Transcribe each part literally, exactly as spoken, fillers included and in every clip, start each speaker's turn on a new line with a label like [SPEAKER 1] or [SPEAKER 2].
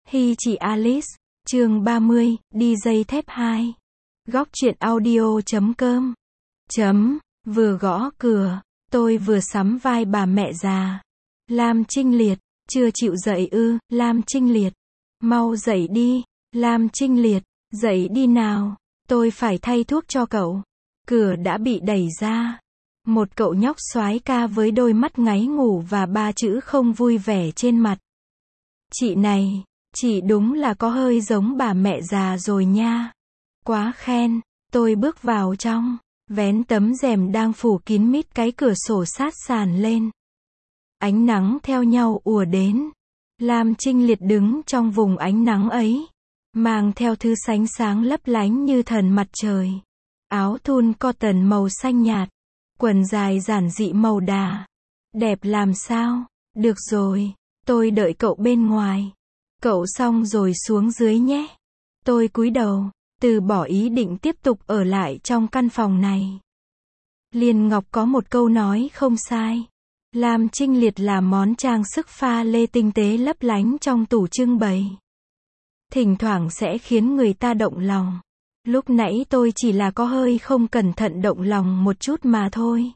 [SPEAKER 1] Hi chị Alice, chương ba mươi, đi dây thép hai. Góc truyện audio chấm com. Chấm, vừa gõ cửa, tôi vừa sắm vai bà mẹ già. Lam Trinh Liệt, chưa chịu dậy ư, Lam Trinh Liệt. Mau dậy đi, Lam Trinh Liệt, dậy đi nào, tôi phải thay thuốc cho cậu. Cửa đã bị đẩy ra. Một cậu nhóc soái ca với đôi mắt ngáy ngủ và ba chữ không vui vẻ trên mặt. Chị này, chị đúng là có hơi giống bà mẹ già rồi nha. Quá khen, tôi bước vào trong, vén tấm rèm đang phủ kín mít cái cửa sổ sát sàn lên. Ánh nắng theo nhau ùa đến. Lam Trinh Liệt đứng trong vùng ánh nắng ấy, mang theo thứ sánh sáng lấp lánh như thần mặt trời. Áo thun cotton màu xanh nhạt, quần dài giản dị màu đà. Đẹp làm sao? Được rồi, tôi đợi cậu bên ngoài. Cậu xong rồi xuống dưới nhé. Tôi cúi đầu, từ bỏ ý định tiếp tục ở lại trong căn phòng này. Liên Ngọc có một câu nói không sai. Lam Trinh Liệt là món trang sức pha lê tinh tế lấp lánh trong tủ trưng bày. Thỉnh thoảng sẽ khiến người ta động lòng. Lúc nãy tôi chỉ là có hơi không cẩn thận động lòng một chút mà thôi.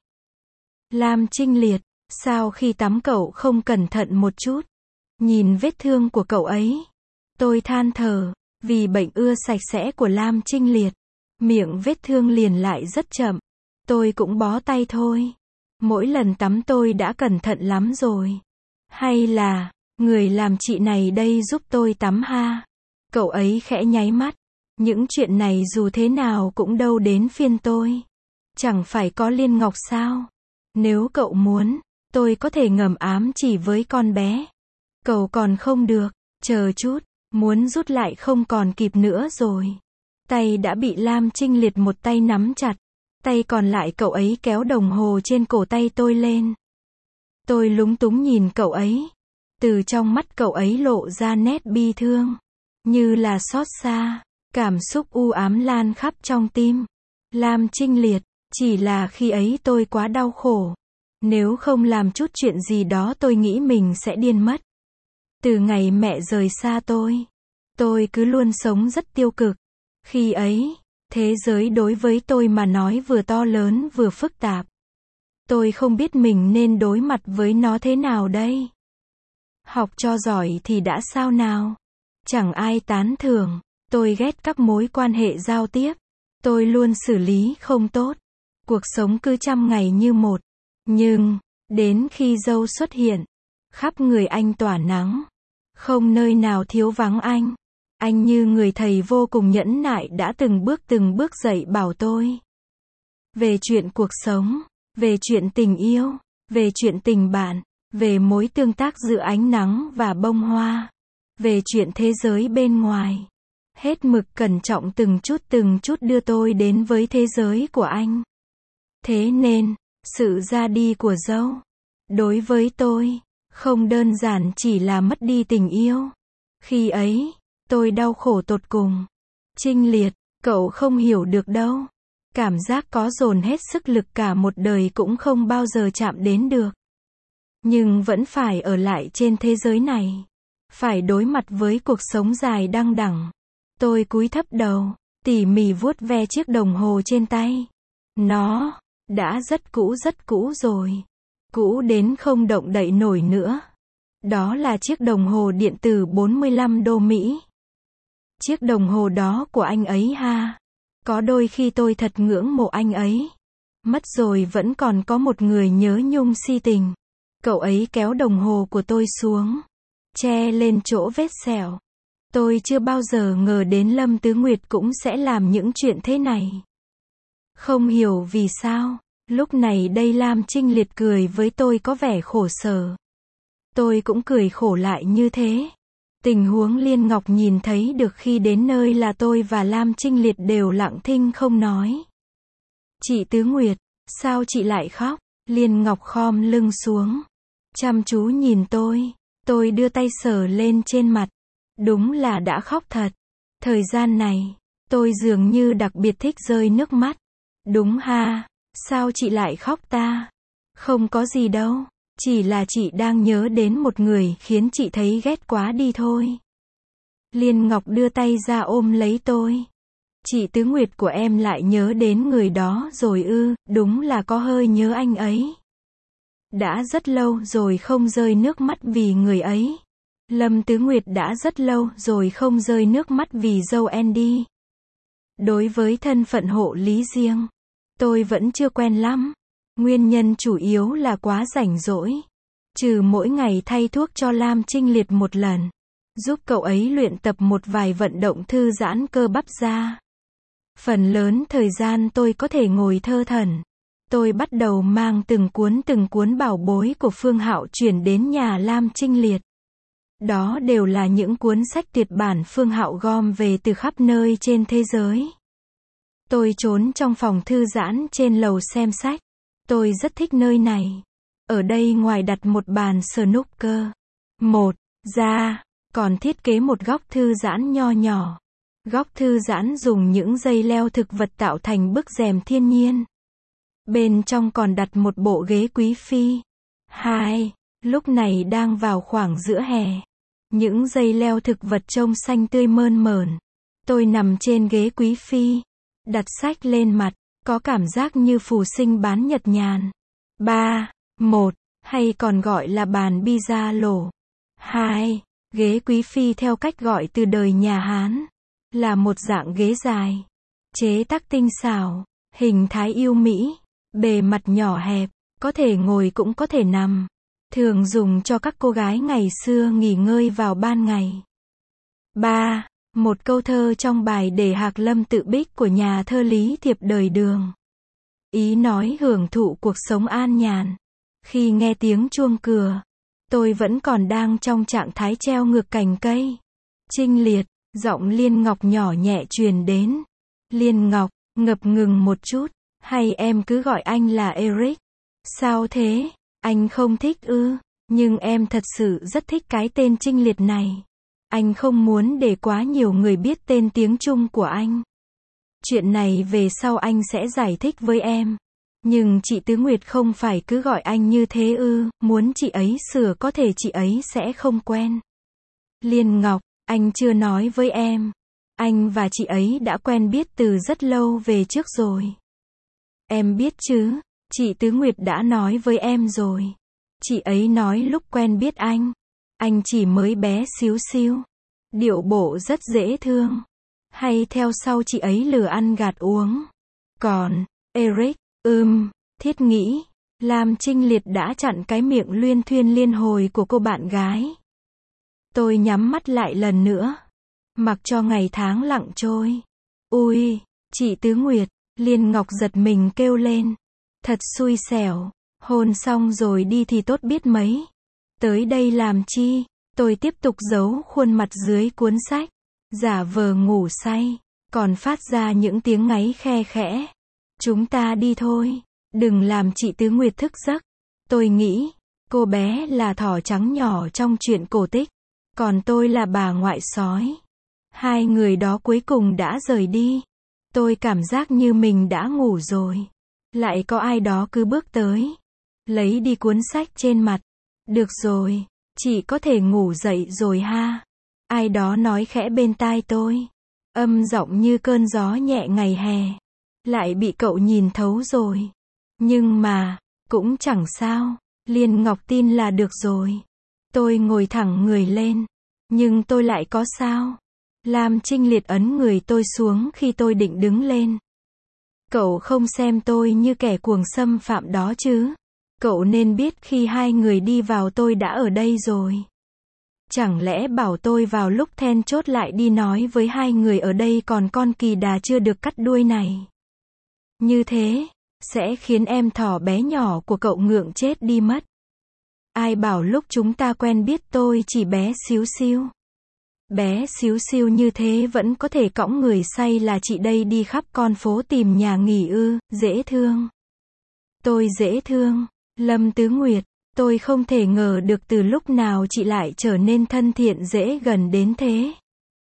[SPEAKER 1] Lam Trinh Liệt, sao khi tắm cậu không cẩn thận một chút? Nhìn vết thương của cậu ấy, tôi than thở, vì bệnh ưa sạch sẽ của Lam Trinh Liệt, miệng vết thương liền lại rất chậm. Tôi cũng bó tay thôi. Mỗi lần tắm tôi đã cẩn thận lắm rồi. Hay là, người làm chị này đây giúp tôi tắm ha? Cậu ấy khẽ nháy mắt. Những chuyện này dù thế nào cũng đâu đến phiên tôi. Chẳng phải có Liên Ngọc sao? Nếu cậu muốn, tôi có thể ngầm ám chỉ với con bé. Cậu còn không được, chờ chút, muốn rút lại không còn kịp nữa rồi. Tay đã bị Lam Trinh Liệt một tay nắm chặt, tay còn lại cậu ấy kéo đồng hồ trên cổ tay tôi lên. Tôi lúng túng nhìn cậu ấy, từ trong mắt cậu ấy lộ ra nét bi thương, như là xót xa, cảm xúc u ám lan khắp trong tim. Lam Trinh Liệt, chỉ là khi ấy tôi quá đau khổ. Nếu không làm chút chuyện gì đó tôi nghĩ mình sẽ điên mất. Từ ngày mẹ rời xa tôi, tôi cứ luôn sống rất tiêu cực. Khi ấy, thế giới đối với tôi mà nói vừa to lớn vừa phức tạp. Tôi không biết mình nên đối mặt với nó thế nào đây. Học cho giỏi thì đã sao nào? Chẳng ai tán thưởng. Tôi ghét các mối quan hệ giao tiếp. Tôi luôn xử lý không tốt. Cuộc sống cứ trăm ngày như một. Nhưng, đến khi dâu xuất hiện, khắp người anh tỏa nắng. Không nơi nào thiếu vắng anh. Anh như người thầy vô cùng nhẫn nại đã từng bước từng bước dạy bảo tôi. Về chuyện cuộc sống, về chuyện tình yêu, về chuyện tình bạn, về mối tương tác giữa ánh nắng và bông hoa, về chuyện thế giới bên ngoài. Hết mực cẩn trọng từng chút từng chút đưa tôi đến với thế giới của anh. Thế nên, sự ra đi của dâu, đối với tôi, không đơn giản chỉ là mất đi tình yêu. Khi ấy, tôi đau khổ tột cùng. Trinh Liệt, cậu không hiểu được đâu. Cảm giác có dồn hết sức lực cả một đời cũng không bao giờ chạm đến được. Nhưng vẫn phải ở lại trên thế giới này. Phải đối mặt với cuộc sống dài đăng đẳng. Tôi cúi thấp đầu, tỉ mỉ vuốt ve chiếc đồng hồ trên tay. Nó đã rất cũ rất cũ rồi. Cũ đến không động đậy nổi nữa. Đó là chiếc đồng hồ điện tử bốn mươi lăm đô Mỹ. Chiếc đồng hồ đó của anh ấy ha. Có đôi khi tôi thật ngưỡng mộ anh ấy. Mất rồi vẫn còn có một người nhớ nhung si tình. Cậu ấy kéo đồng hồ của tôi xuống, che lên chỗ vết sẹo. Tôi chưa bao giờ ngờ đến Lâm Tứ Nguyệt cũng sẽ làm những chuyện thế này. Không hiểu vì sao, lúc này đây Lam Trinh Liệt cười với tôi có vẻ khổ sở. Tôi cũng cười khổ lại như thế. Tình huống Liên Ngọc nhìn thấy được khi đến nơi là tôi và Lam Trinh Liệt đều lặng thinh không nói. Chị Tứ Nguyệt, sao chị lại khóc? Liên Ngọc khom lưng xuống, chăm chú nhìn tôi. Tôi đưa tay sờ lên trên mặt. Đúng là đã khóc thật. Thời gian này, tôi dường như đặc biệt thích rơi nước mắt. Đúng ha, sao chị lại khóc ta? Không có gì đâu. Chỉ là chị đang nhớ đến một người khiến chị thấy ghét quá đi thôi. Liên Ngọc đưa tay ra ôm lấy tôi. Chị Tứ Nguyệt của em lại nhớ đến người đó rồi ư, đúng là có hơi nhớ anh ấy. Đã rất lâu rồi không rơi nước mắt vì người ấy. Lâm Tứ Nguyệt đã rất lâu rồi không rơi nước mắt vì dâu Andy. Đối với thân phận hộ lý riêng, tôi vẫn chưa quen lắm. Nguyên nhân chủ yếu là quá rảnh rỗi. Trừ mỗi ngày thay thuốc cho Lam Trinh Liệt một lần, giúp cậu ấy luyện tập một vài vận động thư giãn cơ bắp ra. Phần lớn thời gian tôi có thể ngồi thơ thẩn. Tôi bắt đầu mang từng cuốn từng cuốn bảo bối của Phương Hạo chuyển đến nhà Lam Trinh Liệt. Đó đều là những cuốn sách tuyệt bản Phương Hạo gom về từ khắp nơi trên thế giới. Tôi trốn trong phòng thư giãn trên lầu xem sách. Tôi rất thích nơi này. Ở đây ngoài đặt một bàn snooker, một, ra, còn thiết kế một góc thư giãn nho nhỏ. Góc thư giãn dùng những dây leo thực vật tạo thành bức rèm thiên nhiên. Bên trong còn đặt một bộ ghế quý phi. Hai, lúc này đang vào khoảng giữa hè. Những dây leo thực vật trông xanh tươi mơn mởn. Tôi nằm trên ghế quý phi, đặt sách lên mặt, có cảm giác như phù sinh bán nhật nhàn. Ba, một, hay còn gọi là bàn pizza lổ. Hai, ghế quý phi theo cách gọi từ đời nhà Hán. Là một dạng ghế dài, chế tác tinh xảo, hình thái yêu mỹ, bề mặt nhỏ hẹp, có thể ngồi cũng có thể nằm. Thường dùng cho các cô gái ngày xưa nghỉ ngơi vào ban ngày. Ba. Một câu thơ trong bài Để Hạc Lâm Tự Bích của nhà thơ Lý Thiệp đời Đường. Ý nói hưởng thụ cuộc sống an nhàn. Khi nghe tiếng chuông cửa, tôi vẫn còn đang trong trạng thái treo ngược cành cây. Trinh Liệt, giọng Liên Ngọc nhỏ nhẹ truyền đến. Liên Ngọc, ngập ngừng một chút, hay em cứ gọi anh là Eric? Sao thế? Anh không thích ư? Nhưng em thật sự rất thích cái tên Trinh Liệt này. Anh không muốn để quá nhiều người biết tên tiếng Trung của anh. Chuyện này về sau anh sẽ giải thích với em. Nhưng chị Tứ Nguyệt không phải cứ gọi anh như thế ư, muốn chị ấy sửa có thể chị ấy sẽ không quen. Liên Ngọc, anh chưa nói với em. Anh và chị ấy đã quen biết từ rất lâu về trước rồi. Em biết chứ, chị Tứ Nguyệt đã nói với em rồi. Chị ấy nói lúc quen biết anh, anh chỉ mới bé xíu xiu. Điệu bộ rất dễ thương. Hay theo sau chị ấy lừa ăn gạt uống. Còn, Eric, ừm, thiết nghĩ, Lam Trinh Liệt đã chặn cái miệng luyên thuyên liên hồi của cô bạn gái. Tôi nhắm mắt lại lần nữa. Mặc cho ngày tháng lặng trôi. Ui, chị Tứ Nguyệt, Liên Ngọc giật mình kêu lên. Thật xui xẻo, hôn xong rồi đi thì tốt biết mấy. Tới đây làm chi? Tôi tiếp tục giấu khuôn mặt dưới cuốn sách, giả vờ ngủ say, còn phát ra những tiếng ngáy khe khẽ. Chúng ta đi thôi, đừng làm chị Tứ Nguyệt thức giấc. Tôi nghĩ, cô bé là thỏ trắng nhỏ trong truyện cổ tích, còn tôi là bà ngoại sói. Hai người đó cuối cùng đã rời đi. Tôi cảm giác như mình đã ngủ rồi. Lại có ai đó cứ bước tới, lấy đi cuốn sách trên mặt. Được rồi, chị có thể ngủ dậy rồi ha. Ai đó nói khẽ bên tai tôi. Âm giọng như cơn gió nhẹ ngày hè. Lại bị cậu nhìn thấu rồi. Nhưng mà, cũng chẳng sao. Liên Ngọc tin là được rồi. Tôi ngồi thẳng người lên. Nhưng tôi lại có sao? Lam Trinh Liệt ấn người tôi xuống khi tôi định đứng lên. Cậu không xem tôi như kẻ cuồng xâm phạm đó chứ? Cậu nên biết khi hai người đi vào tôi đã ở đây rồi. Chẳng lẽ bảo tôi vào lúc then chốt lại đi nói với hai người ở đây còn con kỳ đà chưa được cắt đuôi này. Như thế, sẽ khiến em thỏ bé nhỏ của cậu ngượng chết đi mất. Ai bảo lúc chúng ta quen biết tôi chỉ bé xíu xiu. Bé xíu xiu như thế vẫn có thể cõng người say là chị đây đi khắp con phố tìm nhà nghỉ ư, dễ thương. Tôi dễ thương. Lâm Tứ Nguyệt, tôi không thể ngờ được từ lúc nào chị lại trở nên thân thiện dễ gần đến thế.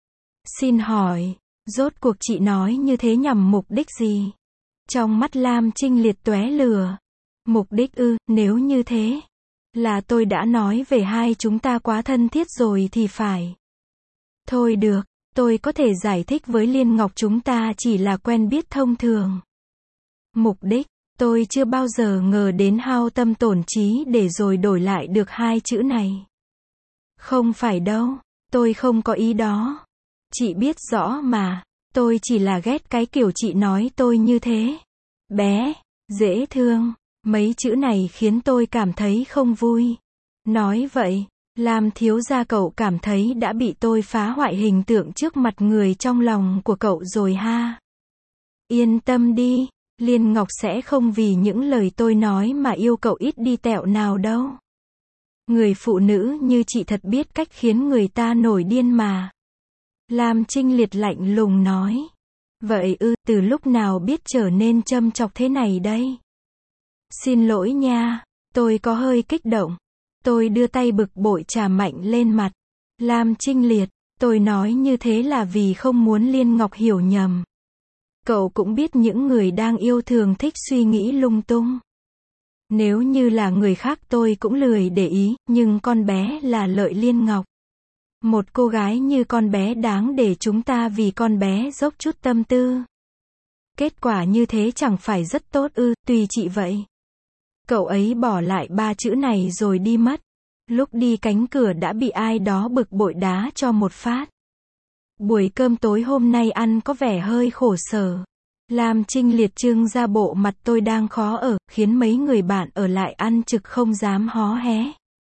[SPEAKER 1] Xin hỏi, rốt cuộc chị nói như thế nhằm mục đích gì? Trong mắt Lam Trinh Liệt tóe lửa. Mục đích ư, nếu như thế, là tôi đã nói về hai chúng ta quá thân thiết rồi thì phải. Thôi được, tôi có thể giải thích với Liên Ngọc chúng ta chỉ là quen biết thông thường. Mục đích, tôi chưa bao giờ ngờ đến hao tâm tổn trí để rồi đổi lại được hai chữ này. Không phải đâu, tôi không có ý đó. Chị biết rõ mà, tôi chỉ là ghét cái kiểu chị nói tôi như thế. Bé, dễ thương, mấy chữ này khiến tôi cảm thấy không vui. Nói vậy, Lam thiếu gia cậu cảm thấy đã bị tôi phá hoại hình tượng trước mặt người trong lòng của cậu rồi ha. Yên tâm đi, Liên Ngọc sẽ không vì những lời tôi nói mà yêu cậu ít đi tẹo nào đâu. Người phụ nữ như chị thật biết cách khiến người ta nổi điên mà. Lam Trinh Liệt lạnh lùng nói. Vậy ư, từ lúc nào biết trở nên châm chọc thế này đây? Xin lỗi nha, tôi có hơi kích động. Tôi đưa tay bực bội chà mạnh lên mặt. Lam Trinh Liệt, tôi nói như thế là vì không muốn Liên Ngọc hiểu nhầm. Cậu cũng biết những người đang yêu thường thích suy nghĩ lung tung. Nếu như là người khác tôi cũng lười để ý, nhưng con bé là Lợi Liên Ngọc. Một cô gái như con bé đáng để chúng ta vì con bé dốc chút tâm tư. Kết quả như thế chẳng phải rất tốt ư, tùy chị vậy. Cậu ấy bỏ lại ba chữ này rồi đi mất. Lúc đi cánh cửa đã bị ai đó bực bội đá cho một phát. Buổi cơm tối hôm nay ăn có vẻ hơi khổ sở. Lam Trinh Liệt trưng ra bộ mặt tôi đang khó ở, khiến mấy người bạn ở lại ăn trực không dám hó hé.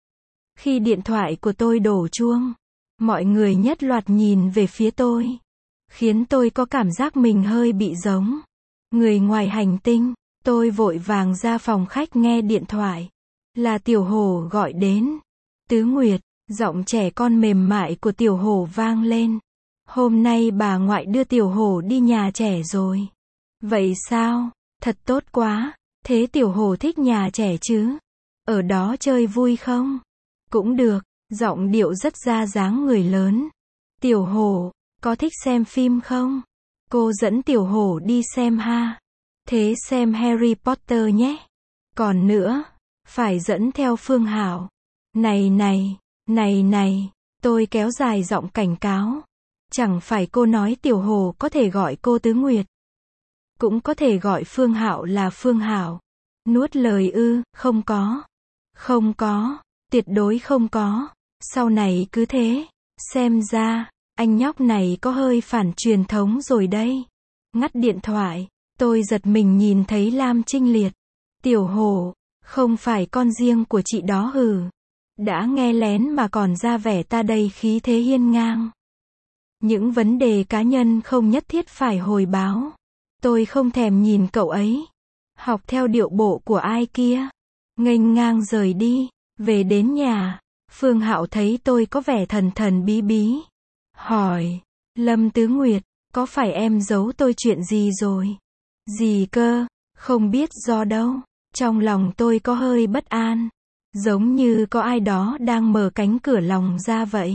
[SPEAKER 1] Khi điện thoại của tôi đổ chuông, mọi người nhất loạt nhìn về phía tôi, khiến tôi có cảm giác mình hơi bị giống người ngoài hành tinh. Tôi vội vàng ra phòng khách nghe điện thoại. Là Tiểu Hổ gọi đến. Tứ Nguyệt, giọng trẻ con mềm mại của Tiểu Hổ vang lên. Hôm nay bà ngoại đưa Tiểu Hổ đi nhà trẻ rồi. Vậy sao? Thật tốt quá. Thế Tiểu Hổ thích nhà trẻ chứ? Ở đó chơi vui không? Cũng được. Giọng điệu rất ra dáng người lớn. Tiểu Hổ, có thích xem phim không? Cô dẫn Tiểu Hổ đi xem ha. Thế xem Harry Potter nhé. Còn nữa, phải dẫn theo Phương Hảo. Này này, này này, tôi kéo dài giọng cảnh cáo. Chẳng phải cô nói Tiểu Hổ có thể gọi cô Tứ Nguyệt. Cũng có thể gọi Phương Hạo là Phương Hảo. Nuốt lời ư, không có. Không có, tuyệt đối không có. Sau này cứ thế. Xem ra, anh nhóc này có hơi phản truyền thống rồi đây. Ngắt điện thoại. Tôi giật mình nhìn thấy Lam Trinh Liệt. Tiểu Hổ, không phải con riêng của chị đó hừ. Đã nghe lén mà còn ra vẻ ta đây khí thế hiên ngang. Những vấn đề cá nhân không nhất thiết phải hồi báo. Tôi không thèm nhìn cậu ấy. Học theo điệu bộ của ai kia. Nghênh ngang rời đi. Về đến nhà, Phương Hạo thấy tôi có vẻ thần thần bí bí. Hỏi, Lâm Tứ Nguyệt, có phải em giấu tôi chuyện gì rồi? Gì cơ? Không biết do đâu. Trong lòng tôi có hơi bất an. Giống như có ai đó đang mở cánh cửa lòng ra vậy.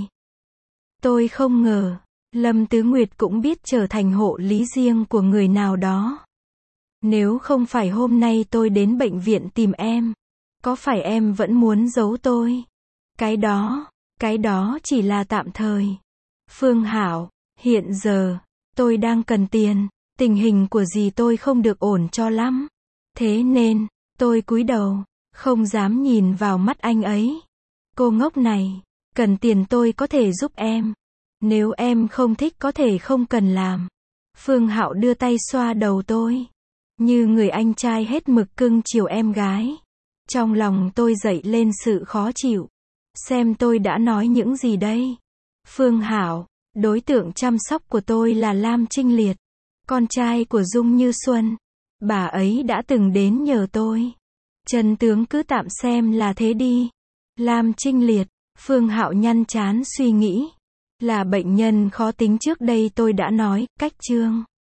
[SPEAKER 1] Tôi không ngờ, Lâm Tứ Nguyệt cũng biết trở thành hộ lý riêng của người nào đó. Nếu không phải hôm nay tôi đến bệnh viện tìm em, có phải em vẫn muốn giấu tôi? Cái đó, cái đó chỉ là tạm thời. Phương Hảo, hiện giờ, tôi đang cần tiền. Tình hình của dì tôi không được ổn cho lắm. Thế nên, tôi cúi đầu, không dám nhìn vào mắt anh ấy. Cô ngốc này, cần tiền tôi có thể giúp em. Nếu em không thích có thể không cần làm. Phương Hạo đưa tay xoa đầu tôi. Như người anh trai hết mực cưng chiều em gái. Trong lòng tôi dậy lên sự khó chịu. Xem tôi đã nói những gì đây? Phương Hạo, đối tượng chăm sóc của tôi là Lam Trinh Liệt. Con trai của Dung Như Xuân. Bà ấy đã từng đến nhờ tôi. Trần tướng cứ tạm xem là thế đi. Lam Trinh Liệt, Phương Hạo nhăn trán suy nghĩ. Là bệnh nhân khó tính trước đây tôi đã nói, cách chương.